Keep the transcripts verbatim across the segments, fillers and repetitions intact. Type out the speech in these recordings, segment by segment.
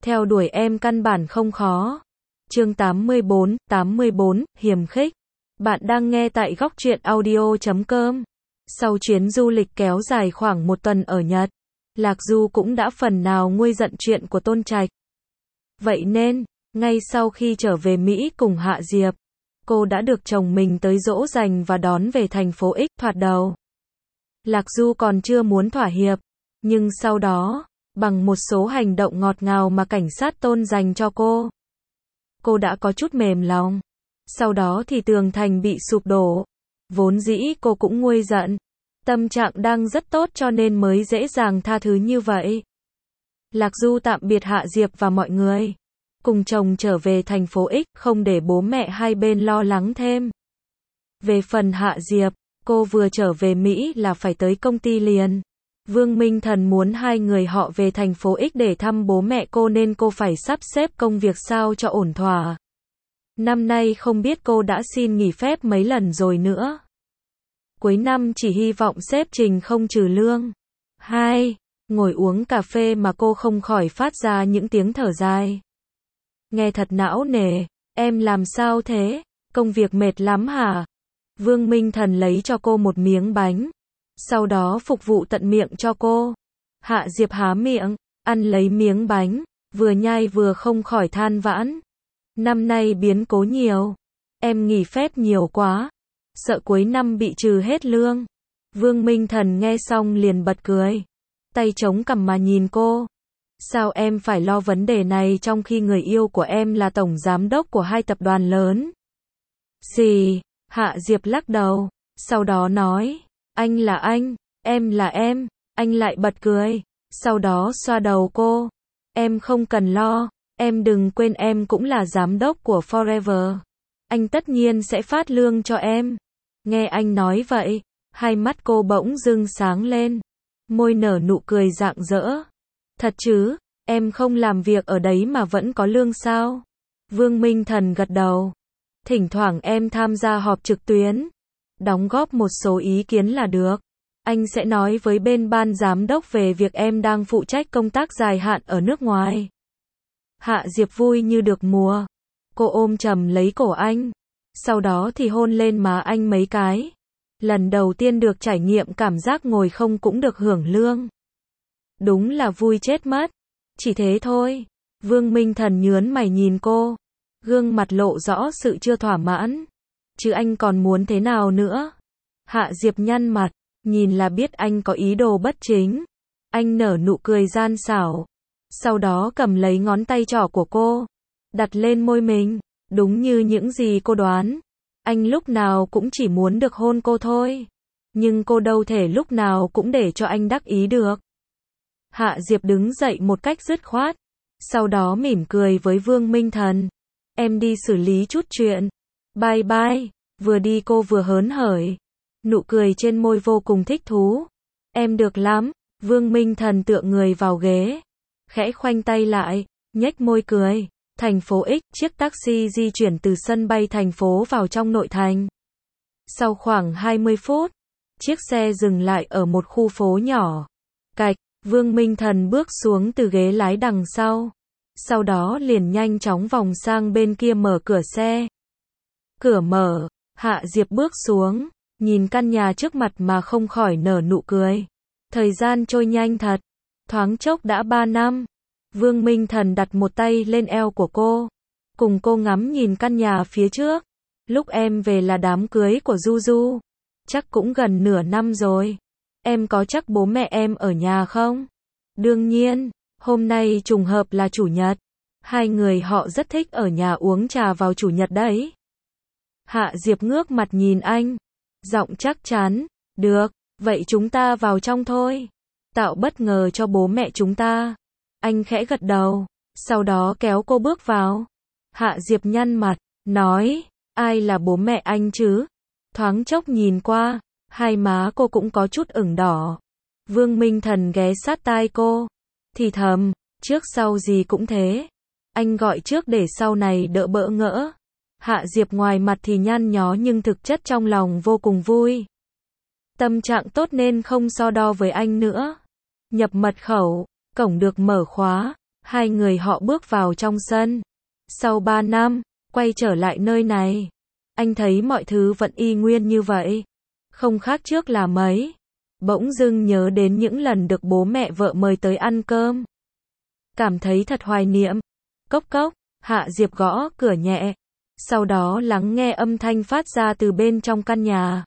Theo đuổi em căn bản không khó. Chương tám mươi bốn, tám mươi bốn, hiềm khích. Bạn đang nghe tại góc truyện audio chấm com. Sau chuyến du lịch kéo dài khoảng một tuần ở Nhật, Lạc Du cũng đã phần nào nguôi giận chuyện của Tôn Trạch. Vậy nên, ngay sau khi trở về Mỹ cùng Hạ Diệp, cô đã được chồng mình tới dỗ dành và đón về thành phố X. Thoạt đầu, Lạc Du còn chưa muốn thỏa hiệp, nhưng sau đó, bằng một số hành động ngọt ngào mà cảnh sát Tôn dành cho cô, cô đã có chút mềm lòng. Sau đó thì tường thành bị sụp đổ. Vốn dĩ cô cũng nguôi giận. Tâm trạng đang rất tốt cho nên mới dễ dàng tha thứ như vậy. Lạc Du tạm biệt Hạ Diệp và mọi người. Cùng chồng trở về thành phố X, không để bố mẹ hai bên lo lắng thêm. Về phần Hạ Diệp, cô vừa trở về Mỹ là phải tới công ty liền. Vương Minh Thần muốn hai người họ về thành phố X để thăm bố mẹ cô nên cô phải sắp xếp công việc sao cho ổn thỏa. Năm nay không biết cô đã xin nghỉ phép mấy lần rồi nữa. Cuối năm chỉ hy vọng sếp Trình không trừ lương. Hai, ngồi uống cà phê mà cô không khỏi phát ra những tiếng thở dài. Nghe thật não nề, em làm sao thế? Công việc mệt lắm hả? Vương Minh Thần lấy cho cô một miếng bánh, sau đó phục vụ tận miệng cho cô. Hạ Diệp há miệng, ăn lấy miếng bánh, vừa nhai vừa không khỏi than vãn. Năm nay biến cố nhiều, em nghỉ phép nhiều quá, sợ cuối năm bị trừ hết lương. Vương Minh Thần nghe xong liền bật cười, tay chống cằm mà nhìn cô. Sao em phải lo vấn đề này trong khi người yêu của em là tổng giám đốc của hai tập đoàn lớn? Gì? Hạ Diệp lắc đầu, sau đó nói, anh là anh, em là em. Anh lại bật cười, sau đó xoa đầu cô. Em không cần lo, em đừng quên em cũng là giám đốc của Forever. Anh tất nhiên sẽ phát lương cho em. Nghe anh nói vậy, hai mắt cô bỗng dưng sáng lên, môi nở nụ cười rạng rỡ. Thật chứ, em không làm việc ở đấy mà vẫn có lương sao? Vương Minh Thần gật đầu. Thỉnh thoảng em tham gia họp trực tuyến, đóng góp một số ý kiến là được. Anh sẽ nói với bên ban giám đốc về việc em đang phụ trách công tác dài hạn ở nước ngoài. Hạ Diệp vui như được mùa. Cô ôm chầm lấy cổ anh, sau đó thì hôn lên má anh mấy cái. Lần đầu tiên được trải nghiệm cảm giác ngồi không cũng được hưởng lương. Đúng là vui chết mất. Chỉ thế thôi. Vương Minh Thần nhớn mày nhìn cô, gương mặt lộ rõ sự chưa thỏa mãn. Chứ anh còn muốn thế nào nữa? Hạ Diệp nhăn mặt, nhìn là biết anh có ý đồ bất chính. Anh nở nụ cười gian xảo, sau đó cầm lấy ngón tay trỏ của cô, đặt lên môi mình. Đúng như những gì cô đoán, anh lúc nào cũng chỉ muốn được hôn cô thôi. Nhưng cô đâu thể lúc nào cũng để cho anh đắc ý được. Hạ Diệp đứng dậy một cách dứt khoát, sau đó mỉm cười với Vương Minh Thần. Em đi xử lý chút chuyện. Bye bye. Vừa đi cô vừa hớn hởi, nụ cười trên môi vô cùng thích thú. Em được lắm. Vương Minh Thần tựa người vào ghế, khẽ khoanh tay lại, nhếch môi cười. Thành phố X, chiếc taxi di chuyển từ sân bay thành phố vào trong nội thành. Sau khoảng hai mươi phút, chiếc xe dừng lại ở một khu phố nhỏ. Cạch, Vương Minh Thần bước xuống từ ghế lái đằng sau, sau đó liền nhanh chóng vòng sang bên kia mở cửa xe. Cửa mở, Hạ Diệp bước xuống, nhìn căn nhà trước mặt mà không khỏi nở nụ cười. Thời gian trôi nhanh thật, thoáng chốc đã ba năm. Vương Minh Thần đặt một tay lên eo của cô, cùng cô ngắm nhìn căn nhà phía trước. Lúc em về là đám cưới của Du Du, chắc cũng gần nửa năm rồi. Em có chắc bố mẹ em ở nhà không? Đương nhiên, hôm nay trùng hợp là chủ nhật. Hai người họ rất thích ở nhà uống trà vào chủ nhật đấy. Hạ Diệp ngước mặt nhìn anh, giọng chắc chắn. Được, vậy chúng ta vào trong thôi. Tạo bất ngờ cho bố mẹ chúng ta. Anh khẽ gật đầu, sau đó kéo cô bước vào. Hạ Diệp nhăn mặt, nói, ai là bố mẹ anh chứ? Thoáng chốc nhìn qua, hai má cô cũng có chút ửng đỏ. Vương Minh Thần ghé sát tai cô, thì thầm, trước sau gì cũng thế. Anh gọi trước để sau này đỡ bỡ ngỡ. Hạ Diệp ngoài mặt thì nhăn nhó nhưng thực chất trong lòng vô cùng vui. Tâm trạng tốt nên không so đo với anh nữa. Nhập mật khẩu, cổng được mở khóa. Hai người họ bước vào trong sân. Sau ba năm, quay trở lại nơi này. Anh thấy mọi thứ vẫn y nguyên như vậy. Không khác trước là mấy. Bỗng dưng nhớ đến những lần được bố mẹ vợ mời tới ăn cơm. Cảm thấy thật hoài niệm. Cốc cốc, Hạ Diệp gõ cửa nhẹ. Sau đó lắng nghe âm thanh phát ra từ bên trong căn nhà.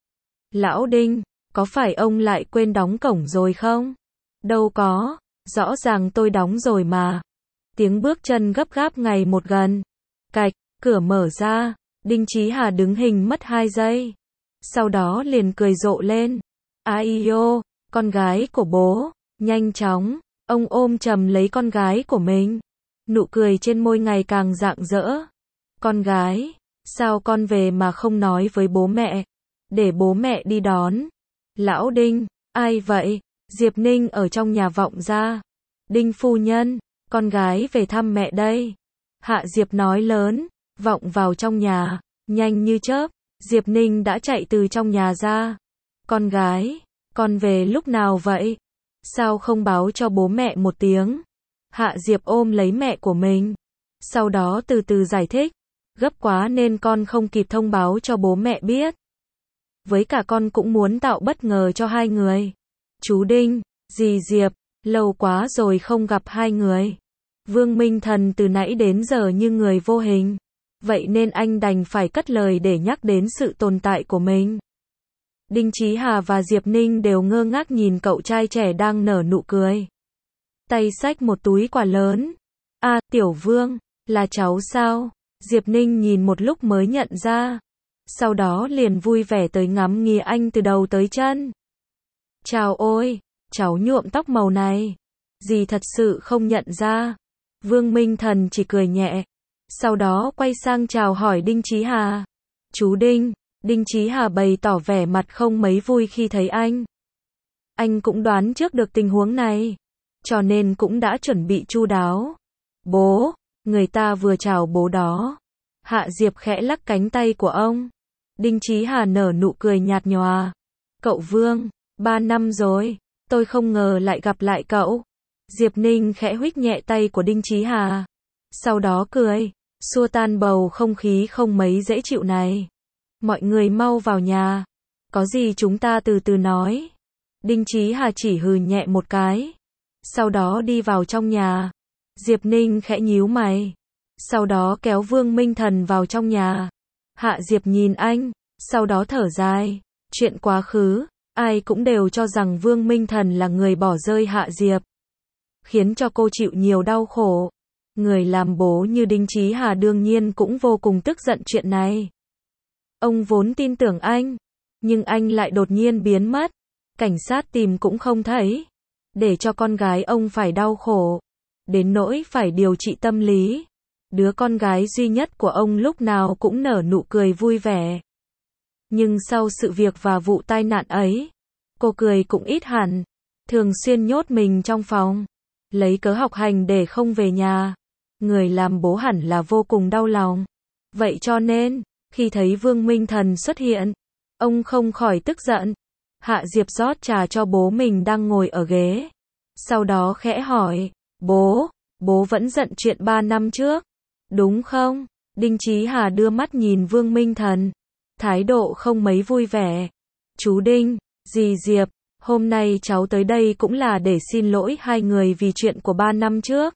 Lão Đinh, có phải ông lại quên đóng cổng rồi không? Đâu có, rõ ràng tôi đóng rồi mà. Tiếng bước chân gấp gáp ngày một gần. Cạch, cửa mở ra. Đinh Chí Hà đứng hình mất hai giây. Sau đó liền cười rộ lên. Ai ô, con gái của bố. Nhanh chóng, ông ôm chầm lấy con gái của mình. Nụ cười trên môi ngày càng rạng rỡ. Con gái, sao con về mà không nói với bố mẹ? Để bố mẹ đi đón. Lão Đinh, ai vậy? Diệp Ninh ở trong nhà vọng ra. Đinh phu nhân, con gái về thăm mẹ đây. Hạ Diệp nói lớn, vọng vào trong nhà. Nhanh như chớp, Diệp Ninh đã chạy từ trong nhà ra. Con gái, con về lúc nào vậy? Sao không báo cho bố mẹ một tiếng? Hạ Diệp ôm lấy mẹ của mình. Sau đó từ từ giải thích. Gấp quá nên con không kịp thông báo cho bố mẹ biết. Với cả con cũng muốn tạo bất ngờ cho hai người. Chú Đinh, dì Diệp, lâu quá rồi không gặp hai người. Vương Minh Thần từ nãy đến giờ như người vô hình. Vậy nên anh đành phải cất lời để nhắc đến sự tồn tại của mình. Đinh Chí Hà và Diệp Ninh đều ngơ ngác nhìn cậu trai trẻ đang nở nụ cười. Tay xách một túi quà lớn. À, Tiểu Vương, là cháu sao? Diệp Ninh nhìn một lúc mới nhận ra. Sau đó liền vui vẻ tới ngắm nghía anh từ đầu tới chân. Chào ôi, cháu nhuộm tóc màu này. Dì thật sự không nhận ra. Vương Minh Thần chỉ cười nhẹ. Sau đó quay sang chào hỏi Đinh Chí Hà. Chú Đinh, Đinh Chí Hà bày tỏ vẻ mặt không mấy vui khi thấy anh. Anh cũng đoán trước được tình huống này. Cho nên cũng đã chuẩn bị chu đáo. Bố, người ta vừa chào bố đó. Hạ Diệp khẽ lắc cánh tay của ông. Đinh Chí Hà nở nụ cười nhạt nhòa. Cậu Vương, ba năm rồi, tôi không ngờ lại gặp lại cậu. Diệp Ninh khẽ huých nhẹ tay của Đinh Chí Hà. Sau đó cười, xua tan bầu không khí không mấy dễ chịu này. Mọi người mau vào nhà. Có gì chúng ta từ từ nói. Đinh Chí Hà chỉ hừ nhẹ một cái. Sau đó đi vào trong nhà. Diệp Ninh khẽ nhíu mày. Sau đó kéo Vương Minh Thần vào trong nhà. Hạ Diệp nhìn anh, sau đó thở dài. Chuyện quá khứ, ai cũng đều cho rằng Vương Minh Thần là người bỏ rơi Hạ Diệp. Khiến cho cô chịu nhiều đau khổ. Người làm bố như Đinh Chí Hà đương nhiên cũng vô cùng tức giận chuyện này. Ông vốn tin tưởng anh, nhưng anh lại đột nhiên biến mất. Cảnh sát tìm cũng không thấy. Để cho con gái ông phải đau khổ. Đến nỗi phải điều trị tâm lý. Đứa con gái duy nhất của ông lúc nào cũng nở nụ cười vui vẻ. Nhưng sau sự việc và vụ tai nạn ấy, cô cười cũng ít hẳn. Thường xuyên nhốt mình trong phòng. Lấy cớ học hành để không về nhà. Người làm bố hẳn là vô cùng đau lòng. Vậy cho nên, khi thấy Vương Minh Thần xuất hiện, ông không khỏi tức giận. Hạ Diệp rót trà cho bố mình đang ngồi ở ghế. Sau đó khẽ hỏi, bố, bố vẫn giận chuyện ba năm trước, đúng không? Đinh Chí Hà đưa mắt nhìn Vương Minh Thần, thái độ không mấy vui vẻ. Chú Đinh, dì Diệp, hôm nay cháu tới đây cũng là để xin lỗi hai người vì chuyện của ba năm trước.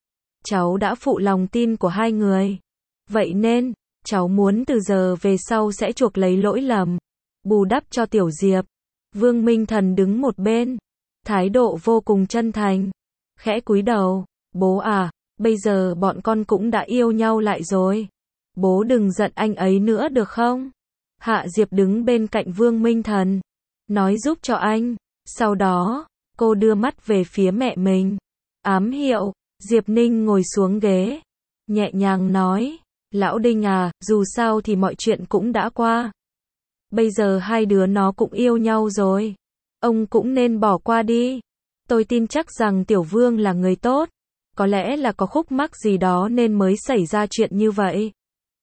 Cháu đã phụ lòng tin của hai người. Vậy nên, cháu muốn từ giờ về sau sẽ chuộc lấy lỗi lầm, bù đắp cho Tiểu Diệp. Vương Minh Thần đứng một bên, thái độ vô cùng chân thành, khẽ cúi đầu. Bố à, bây giờ bọn con cũng đã yêu nhau lại rồi. Bố đừng giận anh ấy nữa được không? Hạ Diệp đứng bên cạnh Vương Minh Thần, nói giúp cho anh. Sau đó, cô đưa mắt về phía mẹ mình. Ám hiệu, Diệp Ninh ngồi xuống ghế, nhẹ nhàng nói, Lão Đinh à, dù sao thì mọi chuyện cũng đã qua. Bây giờ hai đứa nó cũng yêu nhau rồi. Ông cũng nên bỏ qua đi. Tôi tin chắc rằng Tiểu Vương là người tốt. Có lẽ là có khúc mắc gì đó nên mới xảy ra chuyện như vậy.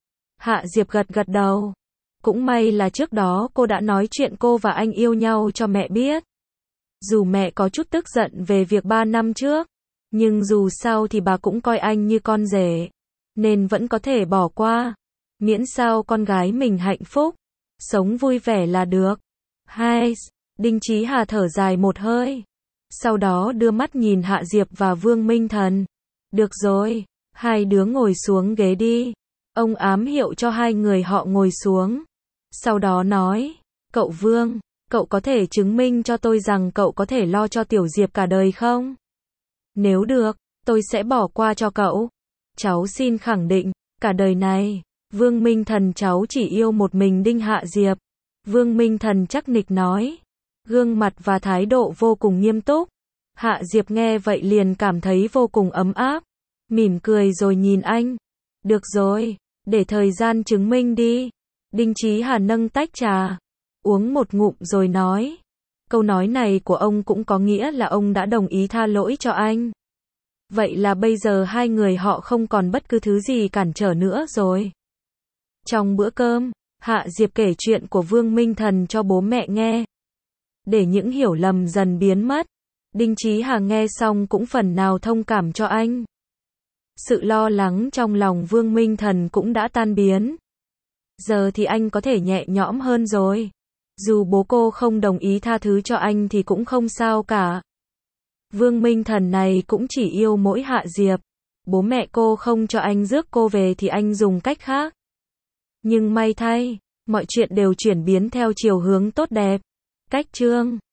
Hạ Diệp gật gật đầu. Cũng may là trước đó cô đã nói chuyện cô và anh yêu nhau cho mẹ biết. Dù mẹ có chút tức giận về việc ba năm trước, Nhưng dù sao thì bà cũng coi anh như con rể, nên vẫn có thể bỏ qua. Miễn sao con gái mình hạnh phúc, sống vui vẻ là được. Hai, Đinh Chí Hà thở dài một hơi. Sau đó đưa mắt nhìn Hạ Diệp và Vương Minh Thần. Được rồi, hai đứa ngồi xuống ghế đi. Ông ám hiệu cho hai người họ ngồi xuống. Sau đó nói, cậu Vương, cậu có thể chứng minh cho tôi rằng cậu có thể lo cho Tiểu Diệp cả đời không? Nếu được, tôi sẽ bỏ qua cho cậu. Cháu xin khẳng định, cả đời này, Vương Minh Thần cháu chỉ yêu một mình Đinh Hạ Diệp. Vương Minh Thần chắc nịch nói, gương mặt và thái độ vô cùng nghiêm túc. Hạ Diệp nghe vậy liền cảm thấy vô cùng ấm áp, mỉm cười rồi nhìn anh. Được rồi, để thời gian chứng minh đi. Đinh Chí Hà nâng tách trà, uống một ngụm rồi nói. Câu nói này của ông cũng có nghĩa là ông đã đồng ý tha lỗi cho anh. Vậy là bây giờ hai người họ không còn bất cứ thứ gì cản trở nữa rồi. Trong bữa cơm, Hạ Diệp kể chuyện của Vương Minh Thần cho bố mẹ nghe, để những hiểu lầm dần biến mất. Đinh Chí Hà nghe xong cũng phần nào thông cảm cho anh. Sự lo lắng trong lòng Vương Minh Thần cũng đã tan biến. Giờ thì anh có thể nhẹ nhõm hơn rồi. Dù bố cô không đồng ý tha thứ cho anh thì cũng không sao cả. Vương Minh Thần này cũng chỉ yêu mỗi Hạ Diệp. Bố mẹ cô không cho anh rước cô về thì anh dùng cách khác. Nhưng may thay, mọi chuyện đều chuyển biến theo chiều hướng tốt đẹp. Cách chương